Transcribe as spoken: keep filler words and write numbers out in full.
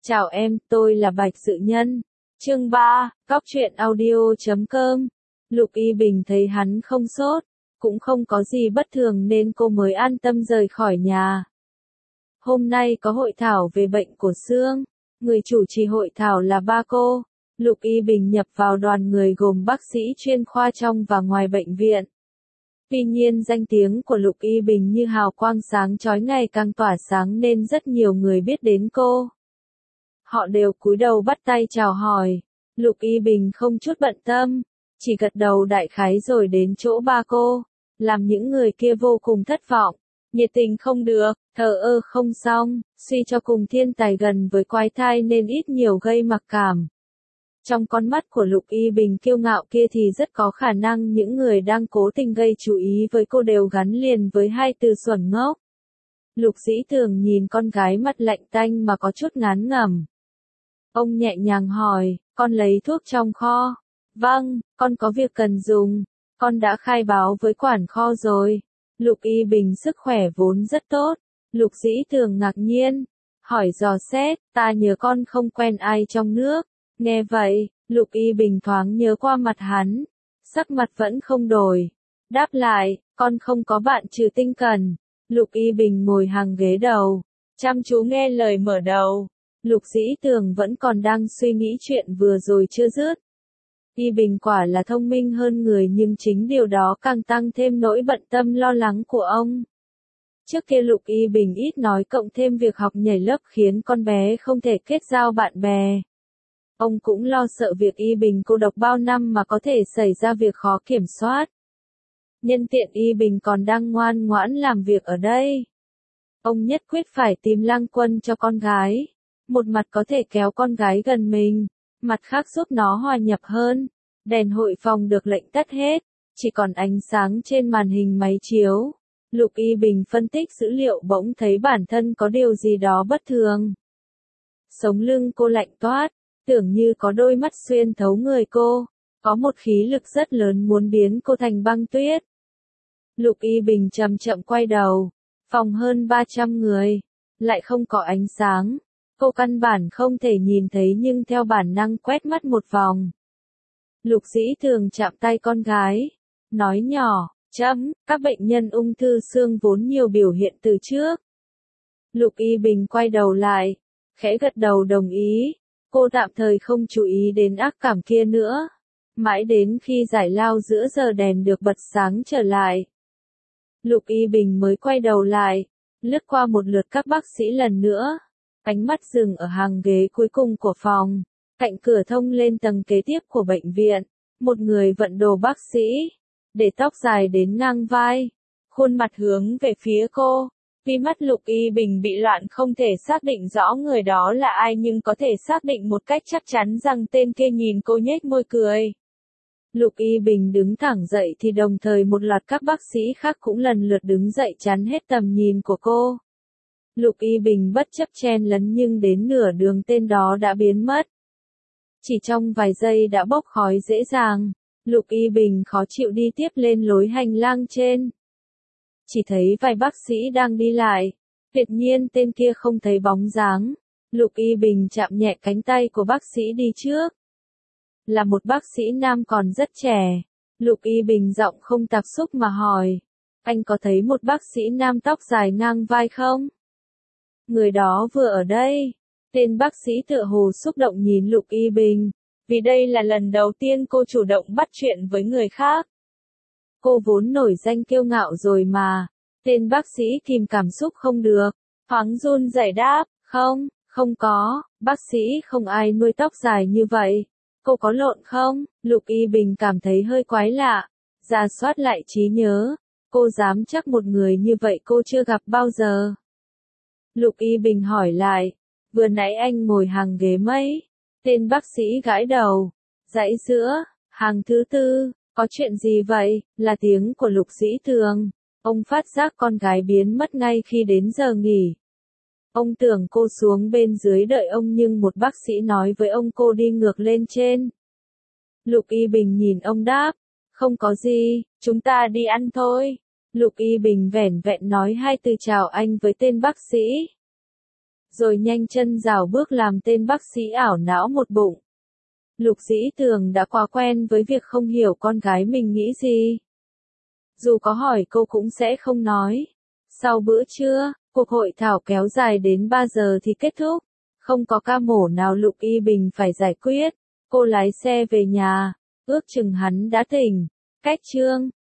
Chào em, tôi là Bạch Dự Nhân. Chương ba, Cóc truyện audio chấm com. Lục Y Bình thấy hắn không sốt, cũng không có gì bất thường nên cô mới an tâm rời khỏi nhà. Hôm nay có hội thảo về bệnh của xương. Người chủ trì hội thảo là ba cô. Lục Y Bình nhập vào đoàn người gồm bác sĩ chuyên khoa trong và ngoài bệnh viện. Tuy nhiên danh tiếng của Lục Y Bình như hào quang sáng chói ngày càng tỏa sáng nên rất nhiều người biết đến cô. Họ đều cúi đầu bắt tay chào hỏi. Lục Y Bình không chút bận tâm, chỉ gật đầu đại khái rồi đến chỗ ba cô, làm những người kia vô cùng thất vọng. Nhiệt tình không được, thờ ơ không xong, suy cho cùng thiên tài gần với quái thai nên ít nhiều gây mặc cảm. Trong con mắt của Lục Y Bình kiêu ngạo kia thì rất có khả năng những người đang cố tình gây chú ý với cô đều gắn liền với hai từ xuẩn ngốc. Lục Dĩ Tường nhìn con gái mặt lạnh tanh mà có chút ngán ngẩm. Ông nhẹ nhàng hỏi, con lấy thuốc trong kho. Vâng, con có việc cần dùng. Con đã khai báo với quản kho rồi. Lục Y Bình sức khỏe vốn rất tốt. Lục Dĩ Tường ngạc nhiên, hỏi dò xét, ta nhớ con không quen ai trong nước. Nghe vậy, Lục Y Bình thoáng nhớ qua mặt hắn. Sắc mặt vẫn không đổi. Đáp lại, con không có bạn trừ Tinh Cần. Lục Y Bình ngồi hàng ghế đầu, chăm chú nghe lời mở đầu. Lục Dĩ Tường vẫn còn đang suy nghĩ chuyện vừa rồi chưa dứt. Y Bình quả là thông minh hơn người nhưng chính điều đó càng tăng thêm nỗi bận tâm lo lắng của ông. Trước kia Lục Y Bình ít nói cộng thêm việc học nhảy lớp khiến con bé không thể kết giao bạn bè. Ông cũng lo sợ việc Y Bình cô độc bao năm mà có thể xảy ra việc khó kiểm soát. Nhân tiện Y Bình còn đang ngoan ngoãn làm việc ở đây. Ông nhất quyết phải tìm lang quân cho con gái. Một mặt có thể kéo con gái gần mình, mặt khác giúp nó hòa nhập hơn. Đèn hội phòng được lệnh tắt hết, chỉ còn ánh sáng trên màn hình máy chiếu. Lục Y Bình phân tích dữ liệu bỗng thấy bản thân có điều gì đó bất thường. Sống lưng cô lạnh toát, tưởng như có đôi mắt xuyên thấu người cô, có một khí lực rất lớn muốn biến cô thành băng tuyết. Lục Y Bình chậm chậm quay đầu, phòng hơn ba trăm người, lại không có ánh sáng. Cô căn bản không thể nhìn thấy nhưng theo bản năng quét mắt một vòng. Lục Dĩ Tường chạm tay con gái, nói nhỏ, chấm, các bệnh nhân ung thư xương vốn nhiều biểu hiện từ trước. Lục Y Bình quay đầu lại, khẽ gật đầu đồng ý, cô tạm thời không chú ý đến ác cảm kia nữa. Mãi đến khi giải lao giữa giờ đèn được bật sáng trở lại. Lục Y Bình mới quay đầu lại, lướt qua một lượt các bác sĩ lần nữa. Ánh mắt dừng ở hàng ghế cuối cùng của phòng, cạnh cửa thông lên tầng kế tiếp của bệnh viện. Một người vận đồ bác sĩ, để tóc dài đến ngang vai, khuôn mặt hướng về phía cô. Vì mắt Lục Y Bình bị loạn không thể xác định rõ người đó là ai nhưng có thể xác định một cách chắc chắn rằng tên kia nhìn cô nhếch môi cười. Lục Y Bình đứng thẳng dậy thì đồng thời một loạt các bác sĩ khác cũng lần lượt đứng dậy chắn hết tầm nhìn của cô. Lục Y Bình bất chấp chen lấn nhưng đến nửa đường tên đó đã biến mất. Chỉ trong vài giây đã bốc khói dễ dàng, Lục Y Bình khó chịu đi tiếp lên lối hành lang trên. Chỉ thấy vài bác sĩ đang đi lại, tuyệt nhiên tên kia không thấy bóng dáng. Lục Y Bình chạm nhẹ cánh tay của bác sĩ đi trước. Là một bác sĩ nam còn rất trẻ. Lục Y Bình giọng không tạp xúc mà hỏi, anh có thấy một bác sĩ nam tóc dài ngang vai không? Người đó vừa ở đây. Tên bác sĩ tựa hồ xúc động nhìn Lục Y Bình, vì đây là lần đầu tiên cô chủ động bắt chuyện với người khác. Cô vốn nổi danh kiêu ngạo rồi mà. Tên bác sĩ kìm cảm xúc không được, thoáng run rẩy đáp, không, không có, bác sĩ không ai nuôi tóc dài như vậy. Cô có lộn không? Lục Y Bình cảm thấy hơi quái lạ, rà soát lại trí nhớ. Cô dám chắc một người như vậy cô chưa gặp bao giờ. Lục Y Bình hỏi lại, vừa nãy anh ngồi hàng ghế mấy? Tên bác sĩ gãi đầu, dãy giữa, hàng thứ tư, có chuyện gì vậy? Là tiếng của Lục Dĩ Tường. Ông phát giác con gái biến mất ngay khi đến giờ nghỉ. Ông tưởng cô xuống bên dưới đợi ông nhưng một bác sĩ nói với ông cô đi ngược lên trên. Lục Y Bình nhìn ông đáp, không có gì, chúng ta đi ăn thôi. Lục Y Bình vẻn vẹn nói hai từ chào anh với tên bác sĩ. rồi nhanh chân rảo bước làm tên bác sĩ ảo não một bụng. Lục Dĩ Tường đã quá quen với việc không hiểu con gái mình nghĩ gì. Dù có hỏi cô cũng sẽ không nói. Sau bữa trưa, cuộc hội thảo kéo dài đến ba giờ thì kết thúc. Không có ca mổ nào Lục Y Bình phải giải quyết. Cô lái xe về nhà, ước chừng hắn đã tỉnh. Cách Trương